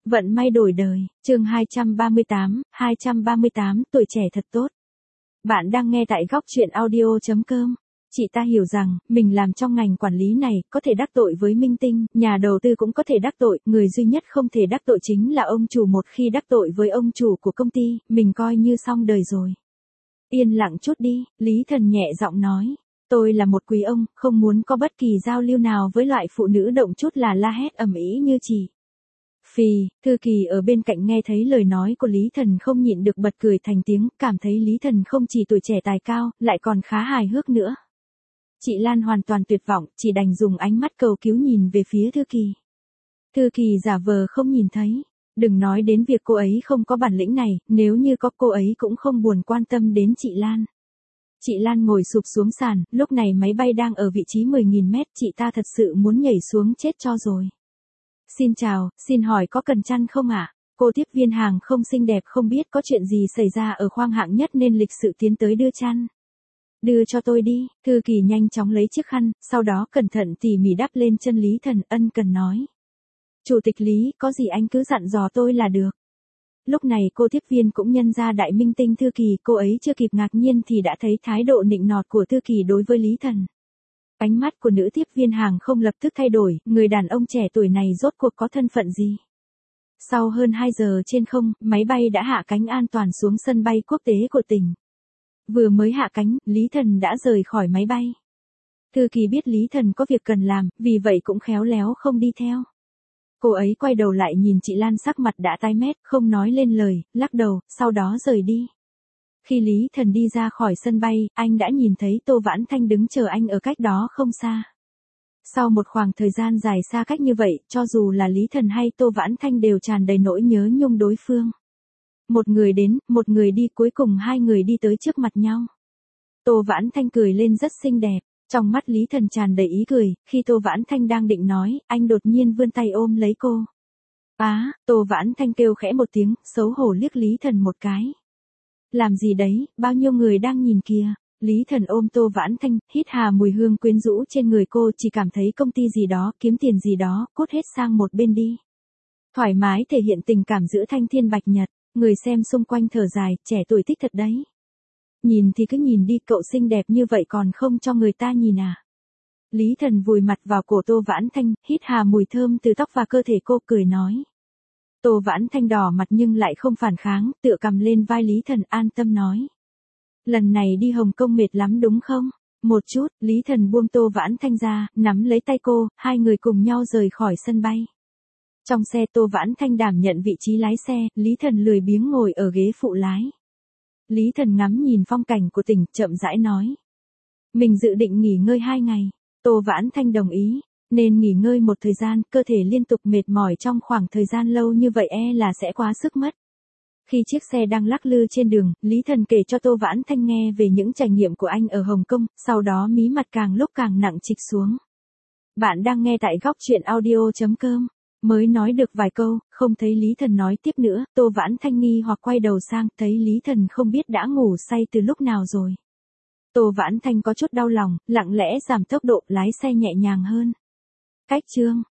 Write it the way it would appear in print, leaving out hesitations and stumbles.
Vận may đổi đời, chương 238, tuổi trẻ thật tốt. Bạn đang nghe tại góc truyện audio.com. Chị ta hiểu rằng, mình làm trong ngành quản lý này, có thể đắc tội với minh tinh, nhà đầu tư cũng có thể đắc tội, người duy nhất không thể đắc tội chính là ông chủ. Một khi đắc tội với ông chủ của công ty, mình coi như xong đời rồi. Yên lặng chút đi, Lý Thần nhẹ giọng nói. Tôi là một quý ông, không muốn có bất kỳ giao lưu nào với loại phụ nữ động chút là la hét ầm ĩ như chị. Phì, Thư Kỳ ở bên cạnh nghe thấy lời nói của Lý Thần không nhịn được bật cười thành tiếng, cảm thấy Lý Thần không chỉ tuổi trẻ tài cao, lại còn khá hài hước nữa. Chị Lan hoàn toàn tuyệt vọng, chỉ đành dùng ánh mắt cầu cứu nhìn về phía Thư Kỳ. Thư Kỳ giả vờ không nhìn thấy. Đừng nói đến việc cô ấy không có bản lĩnh này, nếu như có cô ấy cũng không buồn quan tâm đến chị Lan. Chị Lan ngồi sụp xuống sàn, lúc này máy bay đang ở vị trí 10.000 mét, chị ta thật sự muốn nhảy xuống chết cho rồi. Xin chào, xin hỏi có cần chăn không ạ? Cô tiếp viên hàng không xinh đẹp không biết có chuyện gì xảy ra ở khoang hạng nhất nên lịch sự tiến tới đưa chăn. Đưa cho tôi đi, Thư Kỳ nhanh chóng lấy chiếc khăn, sau đó cẩn thận tỉ mỉ đắp lên chân Lý Thần, ân cần nói. Chủ tịch Lý, có gì anh cứ dặn dò tôi là được. Lúc này cô tiếp viên cũng nhân ra đại minh tinh Thư Kỳ, cô ấy chưa kịp ngạc nhiên thì đã thấy thái độ nịnh nọt của Thư Kỳ đối với Lý Thần. Ánh mắt của nữ tiếp viên hàng không lập tức thay đổi, người đàn ông trẻ tuổi này rốt cuộc có thân phận gì? Sau hơn 2 giờ trên không, máy bay đã hạ cánh an toàn xuống sân bay quốc tế của tỉnh. Vừa mới hạ cánh, Lý Thần đã rời khỏi máy bay. Thư Kỳ biết Lý Thần có việc cần làm, vì vậy cũng khéo léo không đi theo. Cô ấy quay đầu lại nhìn chị Lan sắc mặt đã tái mét, không nói lên lời, lắc đầu, sau đó rời đi. Khi Lý Thần đi ra khỏi sân bay, anh đã nhìn thấy Tô Vãn Thanh đứng chờ anh ở cách đó không xa. Sau một khoảng thời gian dài xa cách như vậy, cho dù là Lý Thần hay Tô Vãn Thanh đều tràn đầy nỗi nhớ nhung đối phương. Một người đến, một người đi, cuối cùng hai người đi tới trước mặt nhau. Tô Vãn Thanh cười lên rất xinh đẹp, trong mắt Lý Thần tràn đầy ý cười, khi Tô Vãn Thanh đang định nói, anh đột nhiên vươn tay ôm lấy cô. Tô Vãn Thanh kêu khẽ một tiếng, xấu hổ liếc Lý Thần một cái. Làm gì đấy, bao nhiêu người đang nhìn kìa. Lý Thần ôm Tô Vãn Thanh, hít hà mùi hương quyến rũ trên người cô, chỉ cảm thấy công ty gì đó, kiếm tiền gì đó, cút hết sang một bên đi. Thoải mái thể hiện tình cảm giữa thanh thiên bạch nhật, người xem xung quanh thở dài, trẻ tuổi thích thật đấy. Nhìn thì cứ nhìn đi, cậu xinh đẹp như vậy còn không cho người ta nhìn à. Lý Thần vùi mặt vào cổ Tô Vãn Thanh, hít hà mùi thơm từ tóc và cơ thể cô, cười nói. Tô Vãn Thanh đỏ mặt nhưng lại không phản kháng, tựa cầm lên vai Lý Thần, an tâm nói. Lần này đi Hồng Kông mệt lắm đúng không? Một chút, Lý Thần buông Tô Vãn Thanh ra, nắm lấy tay cô, hai người cùng nhau rời khỏi sân bay. Trong xe Tô Vãn Thanh đảm nhận vị trí lái xe, Lý Thần lười biếng ngồi ở ghế phụ lái. Lý Thần ngắm nhìn phong cảnh của tỉnh, chậm rãi nói. Mình dự định nghỉ ngơi 2 ngày. Tô Vãn Thanh đồng ý. Nên nghỉ ngơi một thời gian, cơ thể liên tục mệt mỏi trong khoảng thời gian lâu như vậy là sẽ quá sức mất. Khi chiếc xe đang lắc lư trên đường, Lý Thần kể cho Tô Vãn Thanh nghe về những trải nghiệm của anh ở Hồng Kông, sau đó mí mặt càng lúc càng nặng trịch xuống. Bạn đang nghe tại góc truyện audio.com. Mới nói được vài câu, không thấy Lý Thần nói tiếp nữa, Tô Vãn Thanh nghi hoặc quay đầu sang, thấy Lý Thần không biết đã ngủ say từ lúc nào rồi. Tô Vãn Thanh có chút đau lòng, lặng lẽ giảm tốc độ, lái xe nhẹ nhàng hơn. Cách chương